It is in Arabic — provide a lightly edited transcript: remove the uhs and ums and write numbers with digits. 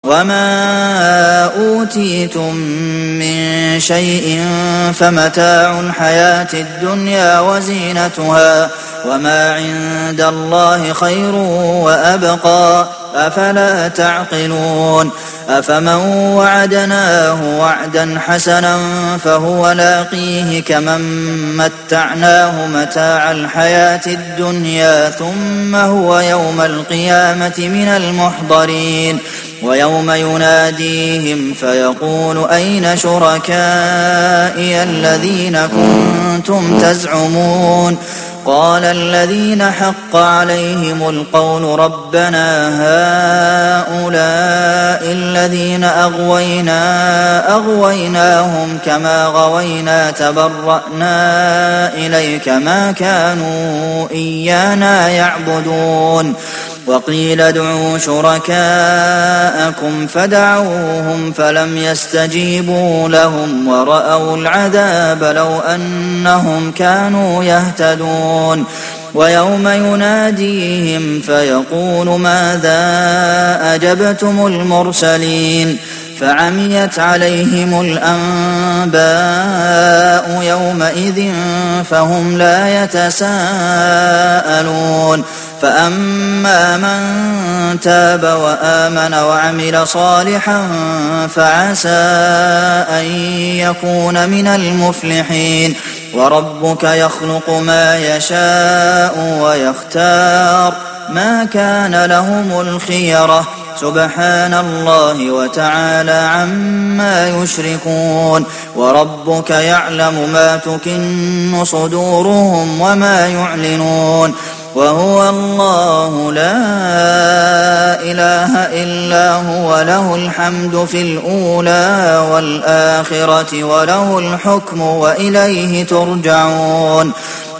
وما أوتيتم من شيء فمتاع الحياة الدنيا وزينتها وما عند الله خير وأبقى أفلا تعقلون أفمن وعدناه وعدا حسنا فهو لاقيه كمن متعناه متاع الحياة الدنيا ثم هو يوم القيامة من المحضرين ويوم يناديهم فيقول أين شركائي الذين كنتم تزعمون قال الذين حق عليهم القول ربنا هؤلاء الذين أغويناهم كما غوينا تبرأنا إليك ما كانوا إيانا يعبدون وقيل ادعوا شركاءكم فدعوهم فلم يستجيبوا لهم ورأوا العذاب لو أنهم كانوا يهتدون ويوم يناديهم فيقول ماذا أجبتم المرسلين فعميت عليهم الأنباء يومئذ فهم لا يتساءلون فأما من تاب وآمن وعمل صالحا فعسى أن يكون من المفلحين وربك يخلق ما يشاء ويختار ما كان لهم الخيرة سبحان الله وتعالى عما يشركون وربك يعلم ما تكن صدورهم وما يعلنون وهو الله لا إله إلا هو له الحمد في الأولى والآخرة وله الحكم وإليه ترجعون